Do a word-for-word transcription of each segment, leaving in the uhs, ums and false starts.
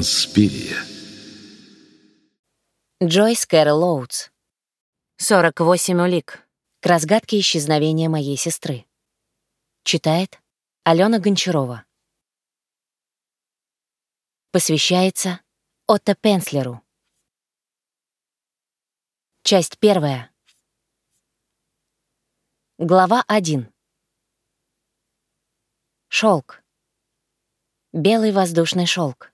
Инспирия. Джойс Кэрол Оутс. сорок восемь улик. К разгадке исчезновения моей сестры. Читает Алена Гончарова. Посвящается Отто Пенслеру. Часть первая. Глава один. Шелк. Белый воздушный шелк.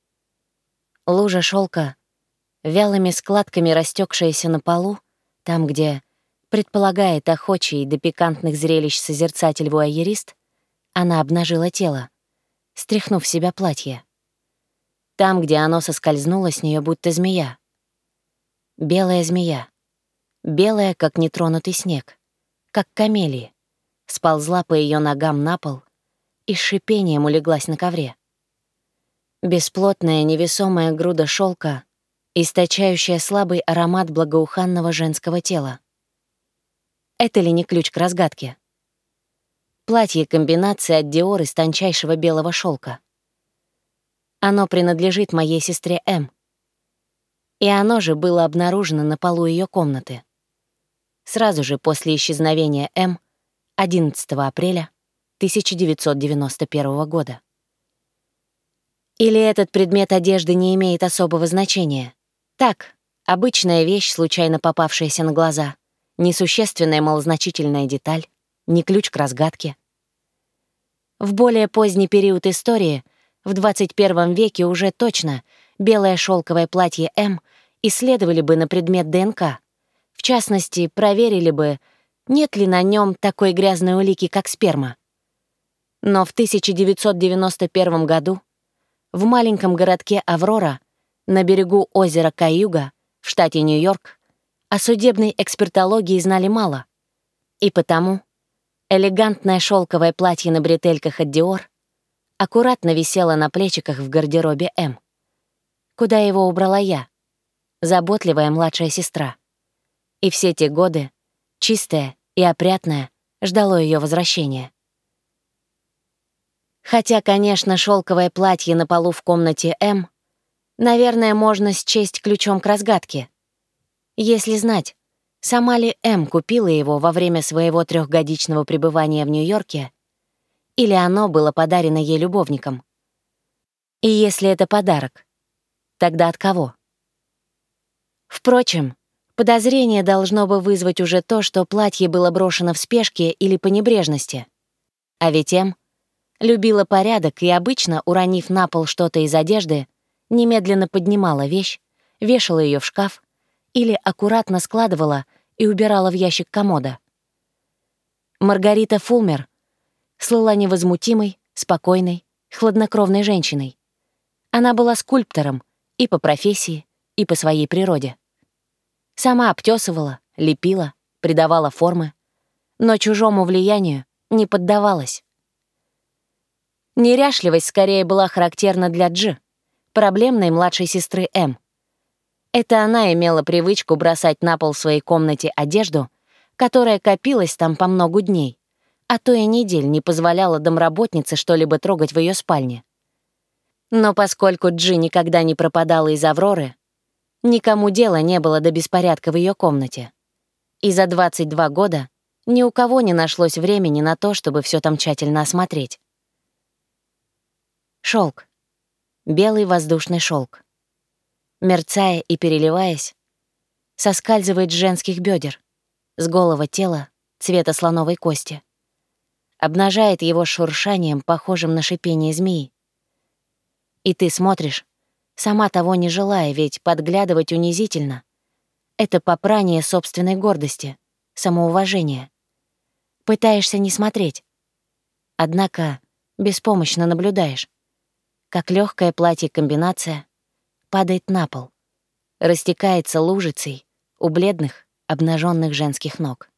Лужа шелка, вялыми складками растекшаяся на полу, там, где предполагает охочий до пикантных зрелищ созерцатель-вуайерист, она обнажила тело, стряхнув в себя платье. Там, где оно соскользнуло с нее, будто змея. Белая змея. Белая, как нетронутый снег, как камелия, сползла по ее ногам на пол и с шипением улеглась на ковре. Бесплотная невесомая груда шелка, источающая слабый аромат благоуханного женского тела. Это ли не ключ к разгадке? Платье-комбинация от Dior из тончайшего белого шелка. Оно принадлежит моей сестре М. И оно же было обнаружено на полу ее комнаты. Сразу же после исчезновения М одиннадцатого апреля тысяча девятьсот девяносто первого года. Или этот предмет одежды не имеет особого значения? Так, обычная вещь, случайно попавшаяся на глаза, несущественная малозначительная деталь, не ключ к разгадке. В более поздний период истории, в двадцать первом веке уже точно, белое шелковое платье М исследовали бы на предмет ДНК. В частности, проверили бы, нет ли на нем такой грязной улики, как сперма. Но в тысяча девятьсот девяносто первом году в маленьком городке Аврора на берегу озера Кайюга в штате Нью-Йорк о судебной экспертологии знали мало. И потому элегантное шелковое платье на бретельках от Dior аккуратно висело на плечиках в гардеробе М. Куда его убрала я, заботливая младшая сестра. И все те годы, чистая и опрятная, ждало ее возвращения. Хотя, конечно, шелковое платье на полу в комнате М, наверное, можно счесть ключом к разгадке. Если знать, сама ли М купила его во время своего трехгодичного пребывания в Нью-Йорке, или оно было подарено ей любовником. И если это подарок, тогда от кого? Впрочем, подозрение должно бы вызвать уже то, что платье было брошено в спешке или по небрежности. А ведь М любила порядок и обычно, уронив на пол что-то из одежды, немедленно поднимала вещь, вешала ее в шкаф или аккуратно складывала и убирала в ящик комода. Маргарита Фулмер слыла невозмутимой, спокойной, хладнокровной женщиной. Она была скульптором и по профессии, и по своей природе. Сама обтесывала, лепила, придавала формы, но чужому влиянию не поддавалась. Неряшливость скорее была характерна для Дж, проблемной младшей сестры М. Это она имела привычку бросать на пол в своей комнате одежду, которая копилась там по многу дней, а то и недель не позволяла домработнице что-либо трогать в ее спальне. Но поскольку Дж никогда не пропадала из Авроры, никому дела не было до беспорядка в ее комнате. И за двадцать два года ни у кого не нашлось времени на то, чтобы все там тщательно осмотреть. Шелк. Белый воздушный шелк. Мерцая и переливаясь, соскальзывает с женских бедер, с голого тела цвета слоновой кости. Обнажает его шуршанием, похожим на шипение змеи. И ты смотришь, сама того не желая, ведь подглядывать унизительно. Это попрание собственной гордости, самоуважения. Пытаешься не смотреть. Однако беспомощно наблюдаешь, как легкое платье-комбинация падает на пол, растекается лужицей у бледных, обнаженных женских ног.